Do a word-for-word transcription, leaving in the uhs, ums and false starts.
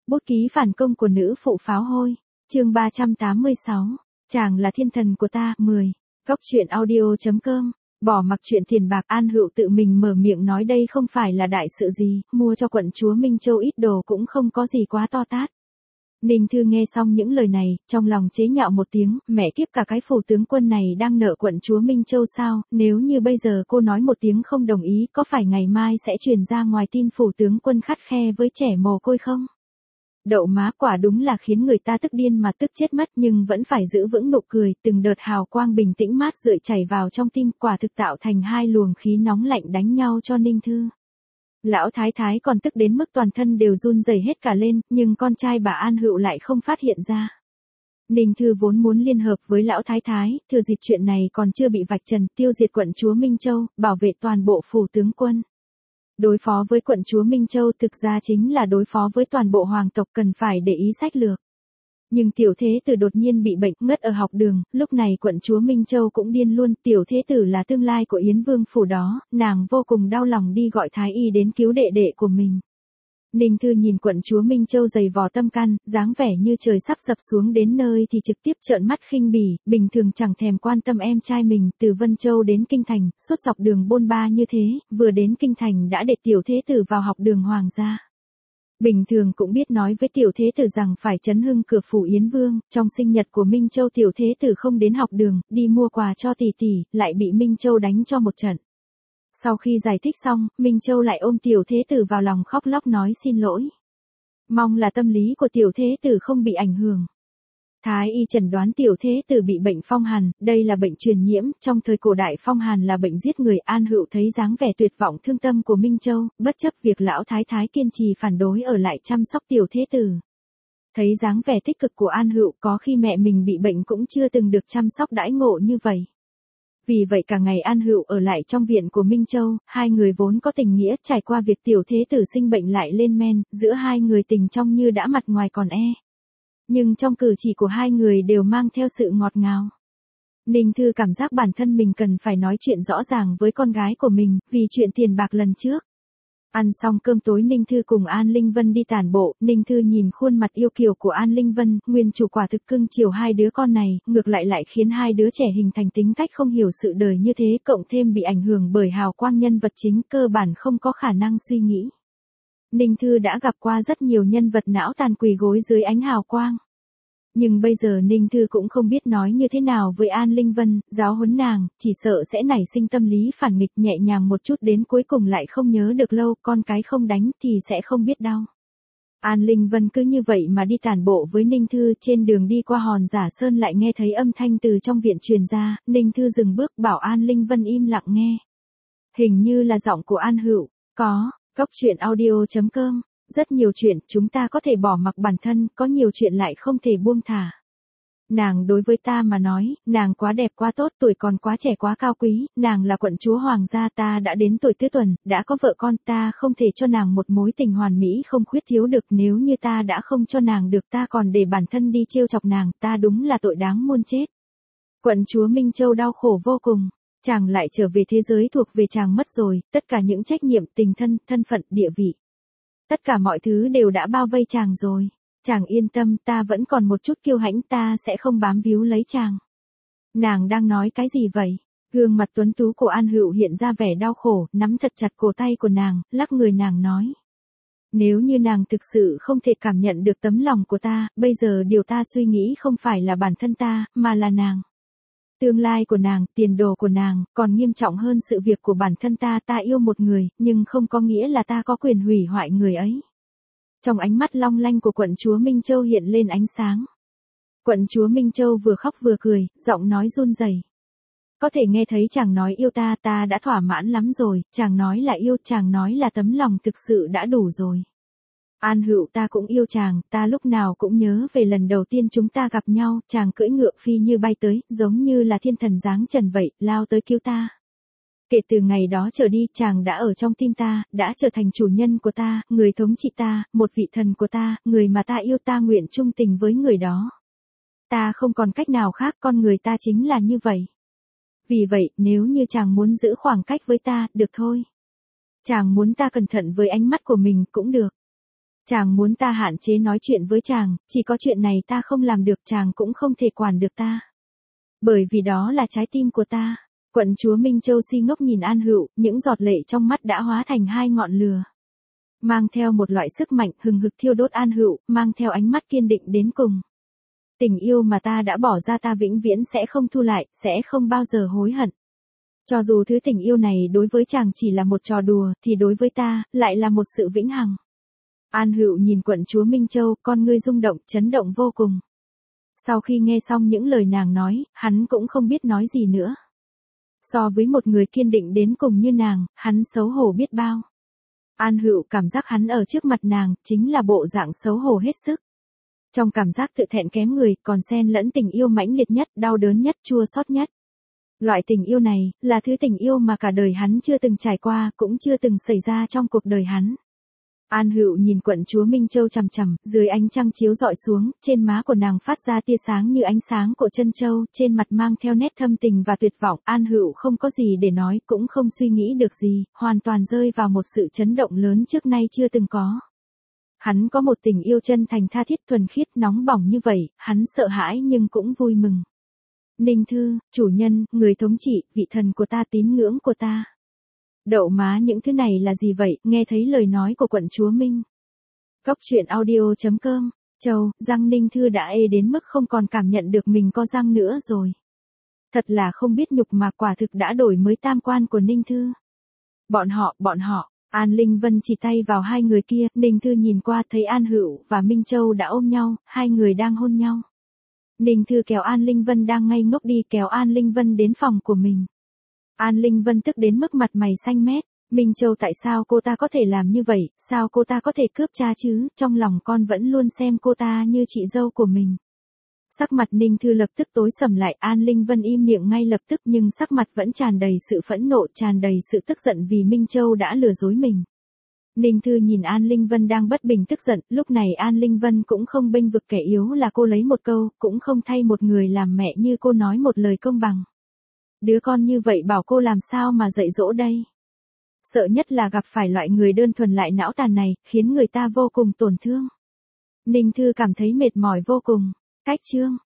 Bút ký phản công của nữ phụ pháo hôi. Chương ba trăm tám mươi sáu. Chàng là thiên thần của ta. mười. Góc truyện audio chấm com. Bỏ mặc chuyện tiền bạc, An Hữu tự mình mở miệng nói đây không phải là đại sự gì, mua cho quận chúa Minh Châu ít đồ cũng không có gì quá to tát. Ninh Thư nghe xong những lời này, trong lòng chế nhạo một tiếng, mẹ kiếp, cả cái phủ tướng quân này đang nợ quận chúa Minh Châu sao, nếu như bây giờ cô nói một tiếng không đồng ý, có phải ngày mai sẽ truyền ra ngoài tin phủ tướng quân khắt khe với trẻ mồ côi không? Đậu má, quả đúng là khiến người ta tức điên mà tức chết mất, nhưng vẫn phải giữ vững nụ cười, từng đợt hào quang bình tĩnh mát rượi chảy vào trong tim, quả thực tạo thành hai luồng khí nóng lạnh đánh nhau cho Ninh Thư. Lão thái thái còn tức đến mức toàn thân đều run rẩy hết cả lên, nhưng con trai bà An Hữu lại không phát hiện ra. Ninh Thư vốn muốn liên hợp với lão thái thái, thừa dịp chuyện này còn chưa bị vạch trần, tiêu diệt quận chúa Minh Châu, bảo vệ toàn bộ phủ tướng quân. Đối phó với quận chúa Minh Châu thực ra chính là đối phó với toàn bộ hoàng tộc, cần phải để ý sách lược. Nhưng tiểu thế tử đột nhiên bị bệnh, ngất ở học đường, lúc này quận chúa Minh Châu cũng điên luôn, tiểu thế tử là tương lai của Yến Vương phủ đó, nàng vô cùng đau lòng đi gọi thái y đến cứu đệ đệ của mình. Ninh Thư nhìn quận chúa Minh Châu dày vò tâm can, dáng vẻ như trời sắp sập xuống đến nơi thì trực tiếp trợn mắt khinh bỉ, bình thường chẳng thèm quan tâm em trai mình, từ Vân Châu đến Kinh Thành, suốt dọc đường bôn ba như thế, vừa đến Kinh Thành đã để tiểu thế tử vào học đường hoàng gia. Bình thường cũng biết nói với tiểu thế tử rằng phải trấn hưng cửa phủ Yến Vương, trong sinh nhật của Minh Châu tiểu thế tử không đến học đường, đi mua quà cho tỷ tỷ, lại bị Minh Châu đánh cho một trận. Sau khi giải thích xong, Minh Châu lại ôm tiểu thế tử vào lòng khóc lóc nói xin lỗi. Mong là tâm lý của tiểu thế tử không bị ảnh hưởng. Thái y chẩn đoán tiểu thế tử bị bệnh phong hàn, đây là bệnh truyền nhiễm, trong thời cổ đại phong hàn là bệnh giết người. An Hữu thấy dáng vẻ tuyệt vọng thương tâm của Minh Châu, bất chấp việc lão thái thái kiên trì phản đối ở lại chăm sóc tiểu thế tử. Thấy dáng vẻ tích cực của An Hữu, có khi mẹ mình bị bệnh cũng chưa từng được chăm sóc đãi ngộ như vậy. Vì vậy cả ngày An Hữu ở lại trong viện của Minh Châu, hai người vốn có tình nghĩa, trải qua việc tiểu thế tử sinh bệnh lại lên men, giữa hai người tình trong như đã mặt ngoài còn e. Nhưng trong cử chỉ của hai người đều mang theo sự ngọt ngào. Ninh Thư cảm giác bản thân mình cần phải nói chuyện rõ ràng với con gái của mình, vì chuyện tiền bạc lần trước. Ăn xong cơm tối Ninh Thư cùng An Linh Vân đi tản bộ, Ninh Thư nhìn khuôn mặt yêu kiều của An Linh Vân, nguyên chủ quả thực cưng chiều hai đứa con này, ngược lại lại khiến hai đứa trẻ hình thành tính cách không hiểu sự đời như thế, cộng thêm bị ảnh hưởng bởi hào quang nhân vật chính, cơ bản không có khả năng suy nghĩ. Ninh Thư đã gặp qua rất nhiều nhân vật não tàn quỳ gối dưới ánh hào quang. Nhưng bây giờ Ninh Thư cũng không biết nói như thế nào với An Linh Vân, giáo huấn nàng, chỉ sợ sẽ nảy sinh tâm lý phản nghịch, nhẹ nhàng một chút đến cuối cùng lại không nhớ được lâu, con cái không đánh thì sẽ không biết đau. An Linh Vân cứ như vậy mà đi tản bộ với Ninh Thư, trên đường đi qua Hòn Giả Sơn lại nghe thấy âm thanh từ trong viện truyền ra, Ninh Thư dừng bước bảo An Linh Vân im lặng nghe. Hình như là giọng của An Hữu, có, góc truyện audio chấm com. Rất nhiều chuyện chúng ta có thể bỏ mặc bản thân, có nhiều chuyện lại không thể buông thả. Nàng đối với ta mà nói, nàng quá đẹp quá tốt, tuổi còn quá trẻ quá cao quý, nàng là quận chúa hoàng gia, ta đã đến tuổi tứ tuần, đã có vợ con, ta không thể cho nàng một mối tình hoàn mỹ không khuyết thiếu được, nếu như ta đã không cho nàng được ta còn để bản thân đi trêu chọc nàng, ta đúng là tội đáng muôn chết. Quận chúa Minh Châu đau khổ vô cùng, chàng lại trở về thế giới thuộc về chàng mất rồi, tất cả những trách nhiệm, tình thân, thân phận, địa vị. Tất cả mọi thứ đều đã bao vây chàng rồi. Chàng yên tâm, ta vẫn còn một chút kiêu hãnh, ta sẽ không bám víu lấy chàng. Nàng đang nói cái gì vậy? Gương mặt tuấn tú của An Hữu hiện ra vẻ đau khổ, nắm thật chặt cổ tay của nàng, lắc người nàng nói. Nếu như nàng thực sự không thể cảm nhận được tấm lòng của ta, bây giờ điều ta suy nghĩ không phải là bản thân ta, mà là nàng. Tương lai của nàng, tiền đồ của nàng, còn nghiêm trọng hơn sự việc của bản thân ta. Ta yêu một người, nhưng không có nghĩa là ta có quyền hủy hoại người ấy. Trong ánh mắt long lanh của quận chúa Minh Châu hiện lên ánh sáng. Quận chúa Minh Châu vừa khóc vừa cười, giọng nói run rẩy. Có thể nghe thấy chàng nói yêu ta, ta đã thỏa mãn lắm rồi, chàng nói là yêu, chàng nói là tấm lòng thực sự đã đủ rồi. An Hữu, ta cũng yêu chàng, ta lúc nào cũng nhớ về lần đầu tiên chúng ta gặp nhau, chàng cưỡi ngựa phi như bay tới, giống như là thiên thần giáng trần vậy, lao tới cứu ta. Kể từ ngày đó trở đi, chàng đã ở trong tim ta, đã trở thành chủ nhân của ta, người thống trị ta, một vị thần của ta, người mà ta yêu, ta nguyện trung tình với người đó. Ta không còn cách nào khác, con người ta chính là như vậy. Vì vậy, nếu như chàng muốn giữ khoảng cách với ta, được thôi. Chàng muốn ta cẩn thận với ánh mắt của mình, cũng được. Chàng muốn ta hạn chế nói chuyện với chàng, chỉ có chuyện này ta không làm được, chàng cũng không thể quản được ta. Bởi vì đó là trái tim của ta. Quận chúa Minh Châu si ngốc nhìn An Hữu, những giọt lệ trong mắt đã hóa thành hai ngọn lửa. Mang theo một loại sức mạnh hừng hực thiêu đốt An Hữu, mang theo ánh mắt kiên định đến cùng. Tình yêu mà ta đã bỏ ra ta vĩnh viễn sẽ không thu lại, sẽ không bao giờ hối hận. Cho dù thứ tình yêu này đối với chàng chỉ là một trò đùa, thì đối với ta, lại là một sự vĩnh hằng. An Hữu nhìn quận chúa Minh Châu, con ngươi rung động, chấn động vô cùng. Sau khi nghe xong những lời nàng nói, hắn cũng không biết nói gì nữa. So với một người kiên định đến cùng như nàng, hắn xấu hổ biết bao. An Hữu cảm giác hắn ở trước mặt nàng, chính là bộ dạng xấu hổ hết sức. Trong cảm giác tự thẹn kém người, còn xen lẫn tình yêu mãnh liệt nhất, đau đớn nhất, chua xót nhất. Loại tình yêu này, là thứ tình yêu mà cả đời hắn chưa từng trải qua, cũng chưa từng xảy ra trong cuộc đời hắn. An Hữu nhìn quận chúa Minh Châu chằm chằm, dưới ánh trăng chiếu rọi xuống, trên má của nàng phát ra tia sáng như ánh sáng của chân châu, trên mặt mang theo nét thâm tình và tuyệt vọng. An Hữu không có gì để nói, cũng không suy nghĩ được gì, hoàn toàn rơi vào một sự chấn động lớn trước nay chưa từng có. Hắn có một tình yêu chân thành tha thiết thuần khiết nóng bỏng như vậy, hắn sợ hãi nhưng cũng vui mừng. Ninh Thư, chủ nhân, người thống trị, vị thần của ta, tín ngưỡng của ta. Đậu má, những thứ này là gì vậy? Nghe thấy lời nói của quận chúa Minh. Cốc truyện audio chấm com. Châu, răng Ninh Thư đã ê đến mức không còn cảm nhận được mình có răng nữa rồi. Thật là không biết nhục mà quả thực đã đổi mới tam quan của Ninh Thư. Bọn họ, bọn họ, An Linh Vân chỉ tay vào hai người kia, Ninh Thư nhìn qua thấy An Hữu và Minh Châu đã ôm nhau, hai người đang hôn nhau. Ninh Thư kéo An Linh Vân đang ngây ngốc đi, kéo An Linh Vân đến phòng của mình. An Linh Vân tức đến mức mặt mày xanh mét. Minh Châu, tại sao cô ta có thể làm như vậy, sao cô ta có thể cướp cha chứ, trong lòng con vẫn luôn xem cô ta như chị dâu của mình. Sắc mặt Ninh Thư lập tức tối sầm lại, An Linh Vân im miệng ngay lập tức nhưng sắc mặt vẫn tràn đầy sự phẫn nộ, tràn đầy sự tức giận vì Minh Châu đã lừa dối mình. Ninh Thư nhìn An Linh Vân đang bất bình tức giận, lúc này An Linh Vân cũng không bênh vực kẻ yếu là cô lấy một câu, cũng không thay một người làm mẹ như cô nói một lời công bằng. Đứa con như vậy bảo cô làm sao mà dạy dỗ đây? Sợ nhất là gặp phải loại người đơn thuần lại não tàn này, khiến người ta vô cùng tổn thương. Ninh Thư cảm thấy mệt mỏi vô cùng. Cách chương